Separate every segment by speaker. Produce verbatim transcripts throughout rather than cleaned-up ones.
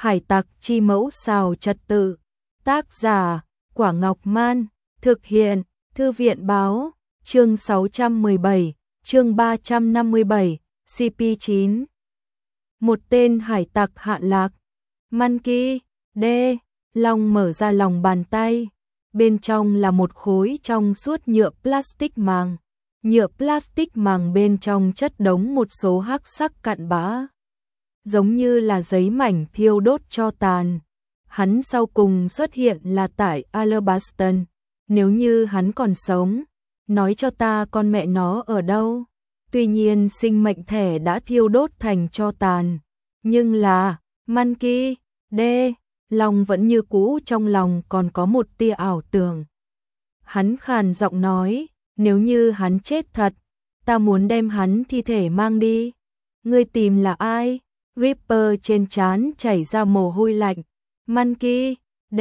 Speaker 1: Hải tặc chi mẫu xào trật tự. Tác giả, Quả Ngọc Man. Thực hiện, Thư viện báo. Chương sáu trăm mười bảy, chương ba trăm năm mươi bảy, xê pê chín. Một tên hải tặc hạ lạc. Monkey, D. Long mở ra lòng bàn tay. Bên trong là một khối trong suốt nhựa plastic màng. Nhựa plastic màng bên trong chất đống một số hắc sắc cặn bã, giống như là giấy mảnh thiêu đốt cho tàn. Hắn sau cùng xuất hiện là tại Alabaston. Nếu như hắn còn sống, nói cho ta con mẹ nó ở đâu. Tuy nhiên sinh mệnh thể đã thiêu đốt thành cho tàn. Nhưng là, Monkey, D. Long vẫn như cũ trong lòng còn có một tia ảo tưởng. Hắn khàn giọng nói, nếu như hắn chết thật, ta muốn đem hắn thi thể mang đi. Ngươi tìm là ai? Ripper trên trán chảy ra mồ hôi lạnh. Monkey, D.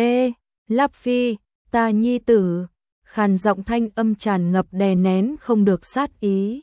Speaker 1: Luffy, ta nhi tử. Khàn giọng thanh âm tràn ngập đè nén không được sát ý.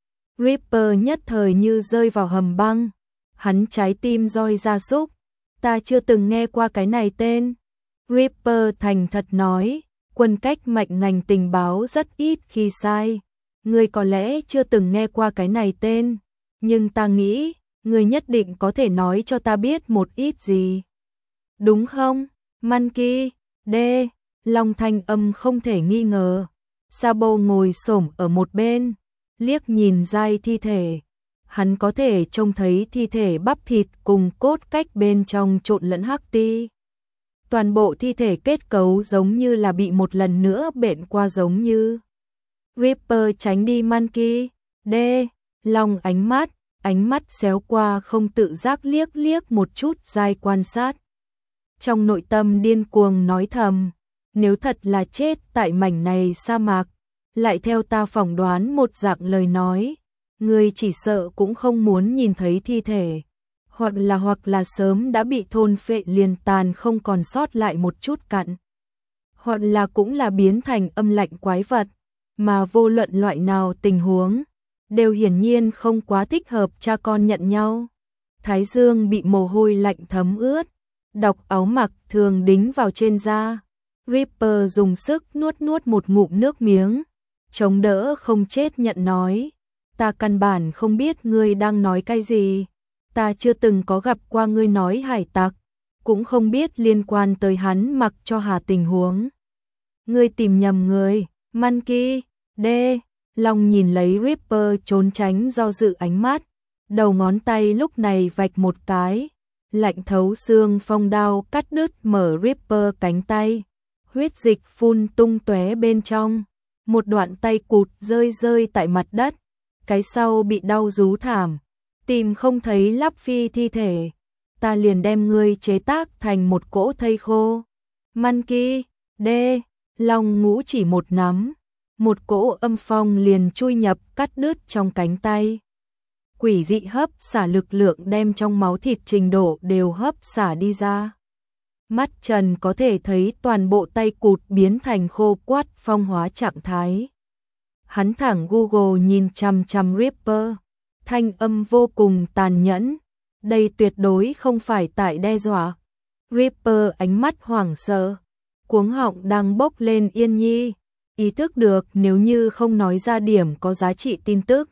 Speaker 1: Ripper nhất thời như rơi vào hầm băng. Hắn trái tim roi ra súc. Ta chưa từng nghe qua cái này tên. Ripper thành thật nói, quân cách mạnh ngành tình báo rất ít khi sai. Ngươi có lẽ chưa từng nghe qua cái này tên, nhưng ta nghĩ, ngươi nhất định có thể nói cho ta biết một ít gì. Đúng không? Monkey, D. Long thanh âm không thể nghi ngờ. Sabo ngồi xổm ở một bên, liếc nhìn dai thi thể. Hắn có thể trông thấy thi thể bắp thịt cùng cốt cách bên trong trộn lẫn hắc ti. Toàn bộ thi thể kết cấu giống như là bị một lần nữa bện qua giống như. Ripper tránh đi Monkey, D. Long ánh mắt, ánh mắt xéo qua không tự giác liếc liếc một chút dai quan sát. Trong nội tâm điên cuồng nói thầm, nếu thật là chết tại mảnh này sa mạc, lại theo ta phỏng đoán một dạng lời nói, ngươi chỉ sợ cũng không muốn nhìn thấy thi thể, hoặc là hoặc là sớm đã bị thôn phệ liền tàn không còn sót lại một chút cặn, hoặc là cũng là biến thành âm lạnh quái vật, mà vô luận loại nào tình huống, đều hiển nhiên không quá thích hợp cha con nhận nhau. Thái dương bị mồ hôi lạnh thấm ướt, đọc áo mặc thường đính vào trên da. Ripper dùng sức nuốt nuốt một ngụm nước miếng, chống đỡ không chết nhận nói, ta căn bản không biết ngươi đang nói cái gì, ta chưa từng có gặp qua ngươi nói hải tặc, cũng không biết liên quan tới hắn mặc cho hà tình huống. Ngươi tìm nhầm người. Monkey, D. Long nhìn lấy Ripper trốn tránh do dự ánh mắt, đầu ngón tay lúc này vạch một cái, lạnh thấu xương phong đao cắt đứt mở Ripper cánh tay, huyết dịch phun tung tóe bên trong, một đoạn tay cụt rơi rơi tại mặt đất, cái sau bị đau rú thảm, tìm không thấy Luffy thi thể, ta liền đem ngươi chế tác thành một cỗ thây khô. Monkey, D. Long ngũ chỉ một nắm, một cỗ âm phong liền chui nhập cắt đứt trong cánh tay. Quỷ dị hấp xả lực lượng đem trong máu thịt trình độ đều hấp xả đi ra. Mắt Trần có thể thấy toàn bộ tay cụt biến thành khô quắt phong hóa trạng thái. Hắn thẳng Google nhìn chằm chằm Ripper, thanh âm vô cùng tàn nhẫn, đây tuyệt đối không phải tại đe dọa. Ripper ánh mắt hoảng sợ, cuống họng đang bốc lên yên nhi, ý thức được nếu như không nói ra điểm có giá trị tin tức,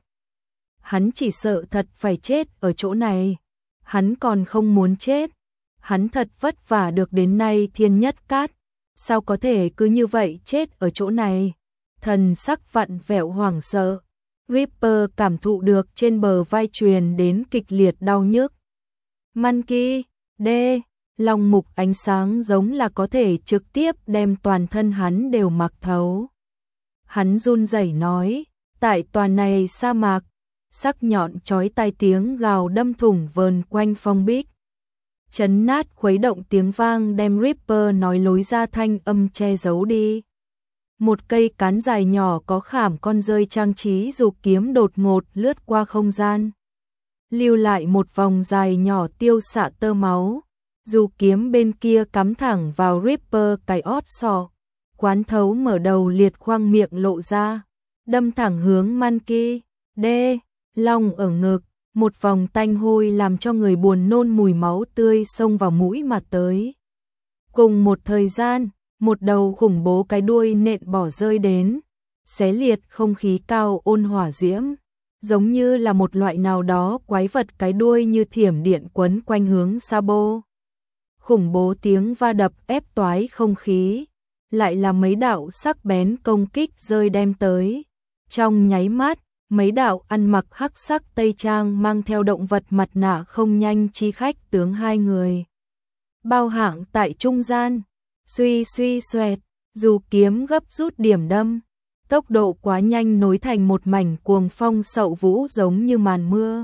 Speaker 1: hắn chỉ sợ thật phải chết ở chỗ này. Hắn còn không muốn chết, hắn thật vất vả được đến nay thiên nhất cát, sao có thể cứ như vậy chết ở chỗ này. Thần sắc vặn vẹo hoảng sợ, Ripper cảm thụ được trên bờ vai truyền đến kịch liệt đau nhức. Monkey, D. Long mục ánh sáng giống là có thể trực tiếp đem toàn thân hắn đều mặc thấu. Hắn run rẩy nói, tại toàn này sa mạc, sắc nhọn chói tai tiếng gào đâm thủng vờn quanh phong bích. Chấn nát khuấy động tiếng vang đem Ripper nói lối ra thanh âm che giấu đi. Một cây cán dài nhỏ có khảm con rơi trang trí dục kiếm đột ngột lướt qua không gian, lưu lại một vòng dài nhỏ tiêu xạ tơ máu. Dù kiếm bên kia cắm thẳng vào Ripper cái ót sọ, quán thấu mở đầu liệt khoang miệng lộ ra, đâm thẳng hướng Monkey, D. Long ở ngực. một vòng tanh hôi làm cho người buồn nôn mùi máu tươi xông vào mũi mà tới. Cùng một thời gian, một đầu khủng bố cái đuôi nện bỏ rơi đến, xé liệt không khí cao ôn hỏa diễm, giống như là một loại nào đó quái vật cái đuôi như thiểm điện quấn quanh hướng Sabo. Khủng bố tiếng va đập ép toái không khí, lại là mấy đạo sắc bén công kích rơi đem tới. Trong nháy mắt, mấy đạo ăn mặc hắc sắc tây trang mang theo động vật mặt nạ không nhanh chi khách tướng hai người. Bao hạng tại trung gian, suy suy xoẹt, dù kiếm gấp rút điểm đâm, tốc độ quá nhanh nối thành một mảnh cuồng phong sậu vũ giống như màn mưa.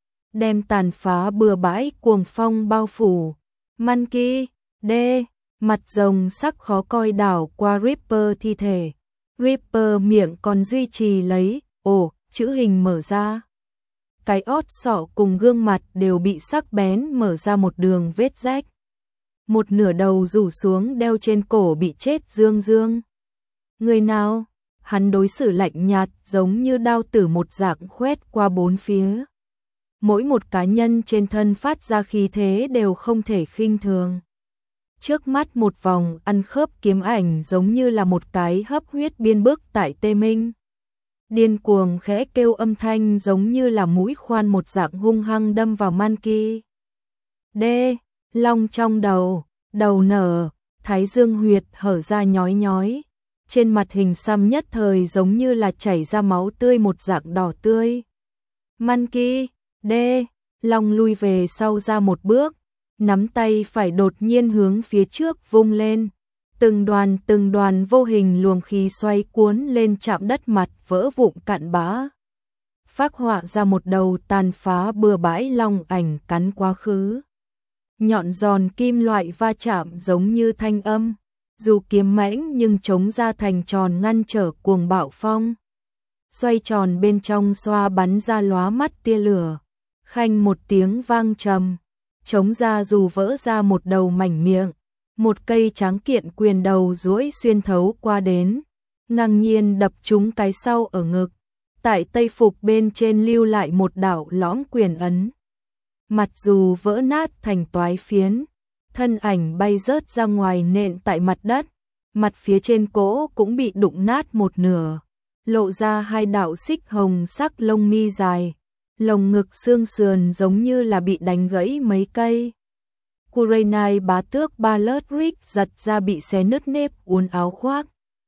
Speaker 1: Đem tàn phá bừa bãi cuồng phong bao phủ. Monkey, D, mặt rồng sắc khó coi đảo qua Ripper thi thể. Ripper miệng còn duy trì lấy, ồ, chữ hình mở ra. Cái ót sọ cùng gương mặt đều bị sắc bén mở ra một đường vết rách. Một nửa đầu rủ xuống đeo trên cổ bị chết dương dương. Người nào? Hắn đối xử lạnh nhạt giống như đao tử một dạng khoét qua bốn phía. Mỗi một cá nhân trên thân phát ra khí thế đều không thể khinh thường. Trước mắt một vòng ăn khớp kiếm ảnh giống như là một cái hấp huyết biên bức tại Tê Minh. Điên cuồng khẽ kêu âm thanh giống như là mũi khoan một dạng hung hăng đâm vào Monkey. D, long trong đầu, đầu nở, thái dương huyệt hở ra nhói nhói. Trên mặt hình xăm nhất thời giống như là chảy ra máu tươi một dạng đỏ tươi. Monkey, D, long lui về sau ra một bước, nắm tay phải đột nhiên hướng phía trước vung lên. Từng đoàn từng đoàn vô hình luồng khí xoay cuốn lên chạm đất mặt vỡ vụn cạn bã. Phác họa ra một đầu tàn phá bừa bãi long ảnh cắn quá khứ. Nhọn giòn kim loại va chạm giống như thanh âm. Dù kiếm mãnh nhưng chống ra thành tròn ngăn trở cuồng bạo phong. Xoay tròn bên trong xoa bắn ra lóa mắt tia lửa. Khanh một tiếng vang trầm. Chống ra dù vỡ ra một đầu mảnh miệng. Một cây tráng kiện quyền đầu duỗi xuyên thấu qua đến. Ngang nhiên đập trúng cái sau ở ngực. Tại tây phục bên trên lưu lại một đạo lõm quyền ấn. Mặt dù vỡ nát thành toái phiến. Thân ảnh bay rớt ra ngoài nện tại mặt đất, mặt phía trên cỗ cũng bị đụng nát một nửa, lộ ra hai đạo xích hồng sắc lông mi dài, lồng ngực xương sườn giống như là bị đánh gãy mấy cây. Kurenai bá tước ba lớt Rick giật ra bị xé nứt nếp uốn áo khoác,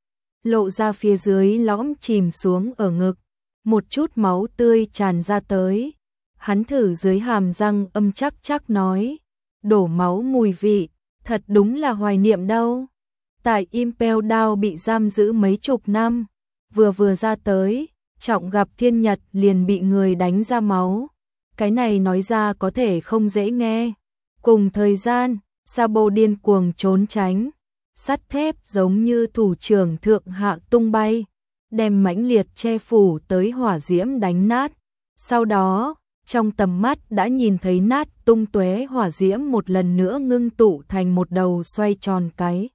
Speaker 1: lộ ra phía dưới lõm chìm xuống ở ngực, một chút máu tươi tràn ra tới. Hắn thử dưới hàm răng âm chắc chắc nói. Đổ máu mùi vị, thật đúng là hoài niệm đâu. Tại Impel Down bị giam giữ mấy chục năm, vừa vừa ra tới, trọng gặp thiên nhật liền bị người đánh ra máu. Cái này nói ra có thể không dễ nghe. Cùng thời gian, Sabo điên cuồng trốn tránh, sắt thép giống như thủ trưởng thượng hạ tung bay, đem mãnh liệt che phủ tới hỏa diễm đánh nát. Sau đó, trong tầm mắt đã nhìn thấy nát tung tóe hỏa diễm một lần nữa ngưng tụ thành một đầu xoay tròn cái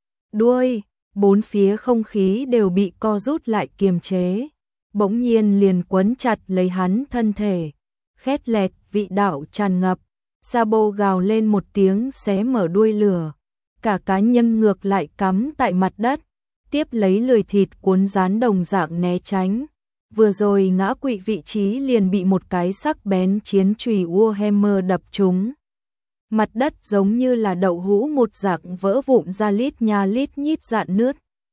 Speaker 1: đuôi, bốn phía không khí đều bị co rút lại kiềm chế, bỗng nhiên liền quấn chặt lấy hắn thân thể, khét lẹt vị đạo tràn ngập. Sabo gào lên một tiếng xé mở đuôi lửa, cả cá nhân ngược lại cắm tại mặt đất, tiếp lấy lười thịt cuốn dán đồng dạng né tránh. Vừa rồi ngã quỵ vị trí liền bị một cái sắc bén chiến chùy Warhammer đập trúng. Mặt đất giống như là đậu hũ một dạng vỡ vụn ra lít nha lít nhít rạn nứt.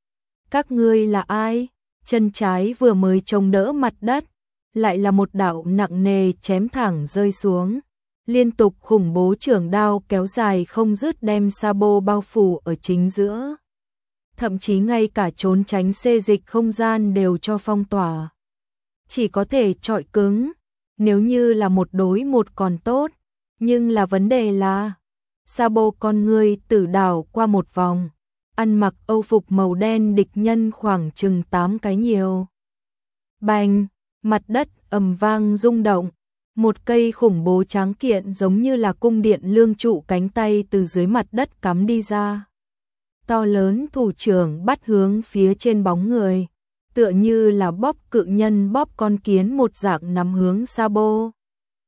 Speaker 1: Các ngươi là ai? Chân trái vừa mới chống đỡ mặt đất, lại là một đạo nặng nề chém thẳng rơi xuống. Liên tục khủng bố trường đao kéo dài không dứt đem Sabo bao phủ ở chính giữa. Thậm chí ngay cả trốn tránh xê dịch không gian đều cho phong tỏa. Chỉ có thể chọi cứng, nếu như là một đối một còn tốt, nhưng là vấn đề là Sabo con người tử đảo qua một vòng, ăn mặc âu phục màu đen địch nhân khoảng chừng tám cái nhiều. Bành, mặt đất ầm vang rung động, một cây khủng bố tráng kiện giống như là cung điện lương trụ cánh tay từ dưới mặt đất cắm đi ra. To lớn thủ trưởng bắt hướng phía trên bóng người, tựa như là bóp cự nhân bóp con kiến một dạng nắm hướng Sabo.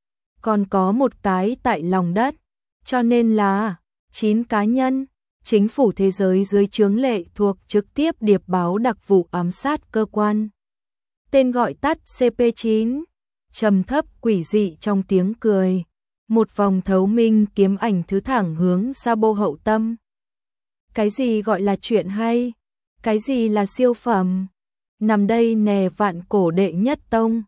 Speaker 1: còn có một cái tại lòng đất, cho nên là chín cá nhân. Chính phủ thế giới dưới trướng lệ thuộc trực tiếp điệp báo đặc vụ ám sát cơ quan. Tên gọi tắt C P chín. Trầm thấp quỷ dị trong tiếng cười. Một vòng thấu minh kiếm ảnh thứ thẳng hướng Sabo hậu tâm. Cái gì gọi là chuyện hay? Cái gì là siêu phẩm? Nằm đây nè vạn cổ đệ nhất tông.